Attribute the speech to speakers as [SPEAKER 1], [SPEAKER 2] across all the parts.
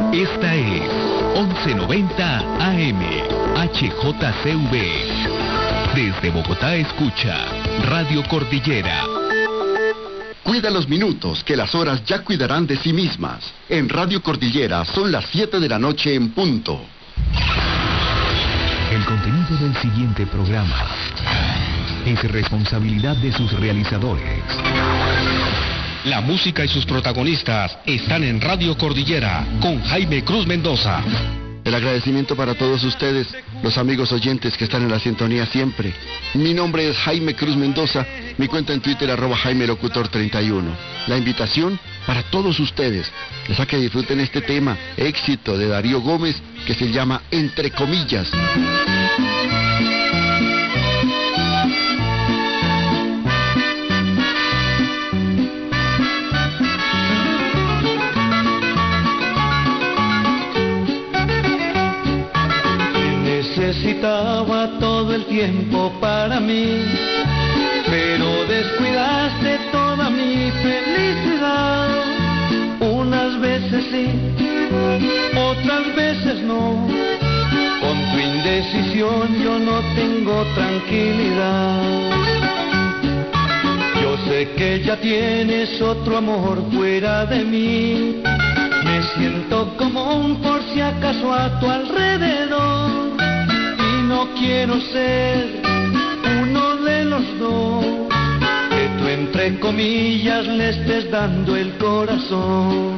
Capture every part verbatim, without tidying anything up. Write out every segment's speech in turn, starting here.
[SPEAKER 1] Esta es once noventa A M, H J C V. Desde Bogotá escucha Radio Cordillera.
[SPEAKER 2] Cuida los minutos, que las horas ya cuidarán de sí mismas. En Radio Cordillera son las siete de la noche en punto.
[SPEAKER 1] El contenido del siguiente programa es responsabilidad de sus realizadores.
[SPEAKER 3] La música y sus protagonistas están en Radio Cordillera con Jaime Cruz Mendoza.
[SPEAKER 2] El agradecimiento para todos ustedes, los amigos oyentes que están en la sintonía siempre. Mi nombre es Jaime Cruz Mendoza, mi cuenta en Twitter arroba Jaime Locutor treinta y uno. La invitación para todos ustedes, les a que disfruten este tema, éxito de Darío Gómez, que se llama Entre Comillas.
[SPEAKER 4] Necesitaba todo el tiempo para mí, pero descuidaste toda mi felicidad. Unas veces sí, otras veces no. Con tu indecisión yo no tengo tranquilidad. Yo sé que ya tienes otro amor fuera de mí. Me siento como un por si acaso a tu alrededor. No quiero ser uno de los dos, que tú entre comillas le estés dando el corazón.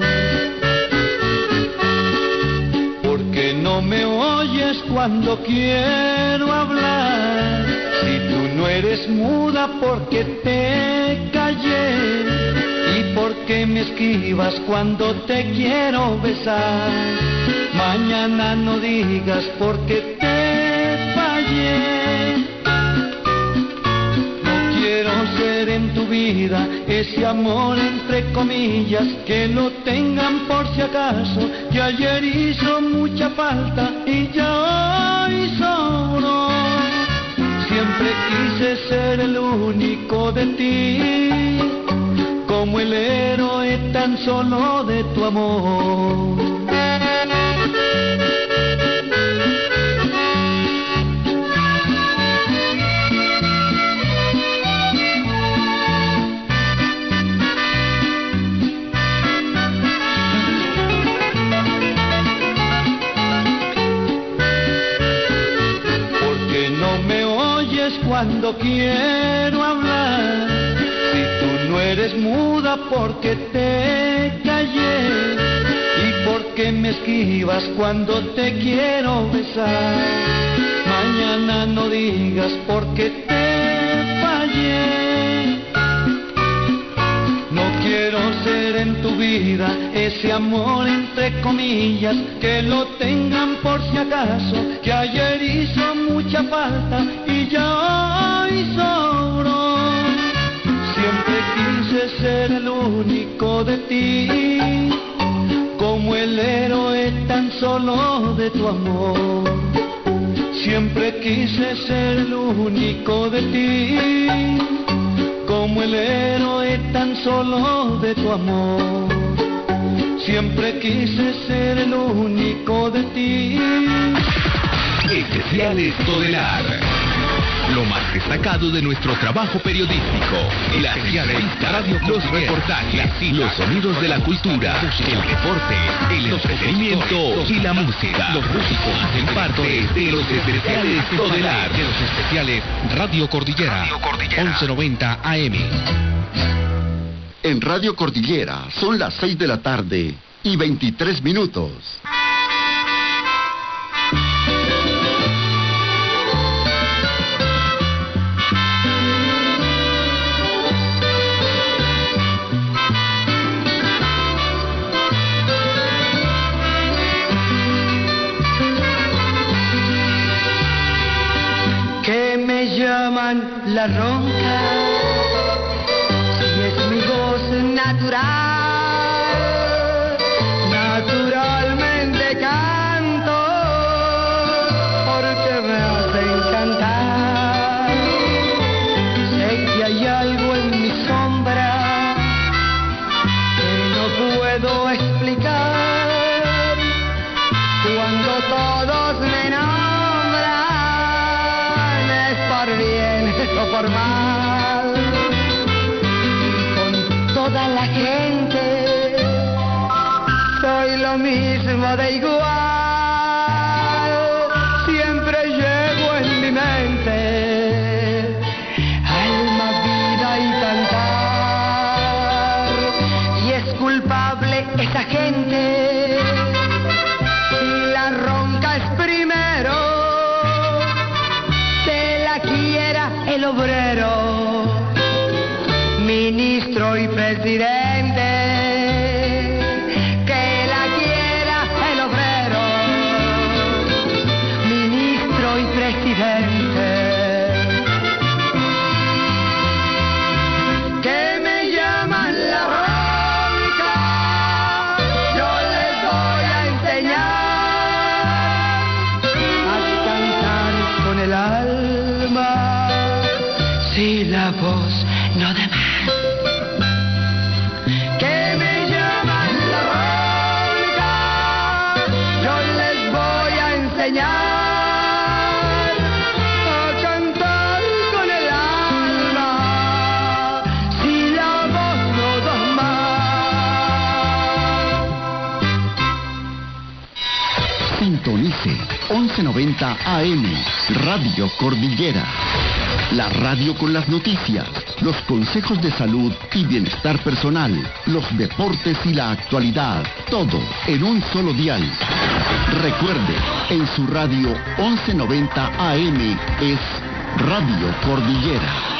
[SPEAKER 4] Porque no me oyes cuando quiero hablar, si tú no eres muda porque te callé, y porque me esquivas cuando te quiero besar. Mañana no digas porque te no quiero ser en tu vida ese amor entre comillas, que lo tengan por si acaso, que ayer hizo mucha falta y ya hoy sobró. Siempre quise ser el único de ti, como el héroe tan solo de tu amor. Cuando quiero hablar, si tú no eres muda porque te callé, y porque me esquivas cuando te quiero besar. Mañana no digas porque te fallé. No quiero ser en tu vida ese amor entre comillas, que lo tengan por si acaso, que ayer hizo mucha falta y ya hoy sobró. Siempre quise ser el único de ti, como el héroe tan solo de tu amor. Siempre quise ser el único de ti, como el héroe tan solo de tu amor. Siempre quise ser el único de ti.
[SPEAKER 1] Especiales Todelar. Lo más destacado de nuestro trabajo periodístico. Las entrevistas, los reportajes, los sonidos de la cultura, el deporte, el entretenimiento y la música. Los músicos hacen parte de los especiales Todelar.
[SPEAKER 3] De los especiales Radio Cordillera, once noventa A M.
[SPEAKER 2] En Radio Cordillera son las seis de la tarde y veintitrés minutos.
[SPEAKER 4] Que me llaman la ronca, si es mi voz natural, naturalmente canto, porque me hacen cantar. Sé que hay algo en mi sombra que no puedo explicar,
[SPEAKER 5] la gente, soy lo mismo de igual, siempre llevo en mi mente alma, vida y cantar, y es culpable esa gente, la ronca es primero, se la quiera el obrero, ministro y presidente, que la quiera el obrero, ministro y presidente, que me llaman la ronca, yo les voy a enseñar a cantar con el alma, si la voz no da más.
[SPEAKER 2] Sintonice once noventa A M, Radio Cordillera. La radio con las noticias, los consejos de salud y bienestar personal, los deportes y la actualidad, todo en un solo dial. Recuerde, en su radio once noventa A M es Radio Cordillera.